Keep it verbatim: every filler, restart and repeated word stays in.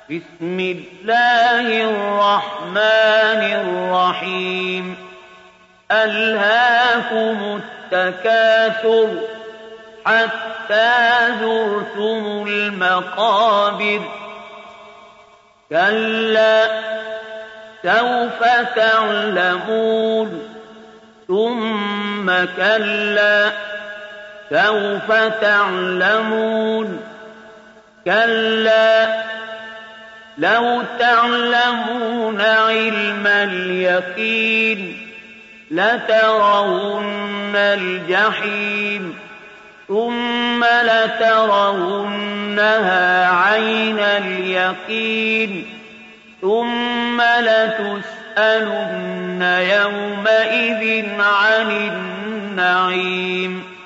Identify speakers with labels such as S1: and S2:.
S1: بسم الله الرحمن الرحيم ألهاكم التكاثر حتى زرتم المقابر كلا سوف تعلمون ثم كلا سوف تعلمون كلا لو تعلمون علم اليقين لترون الجحيم ثم لترونها عين اليقين ثم لتسألن يومئذ عن النعيم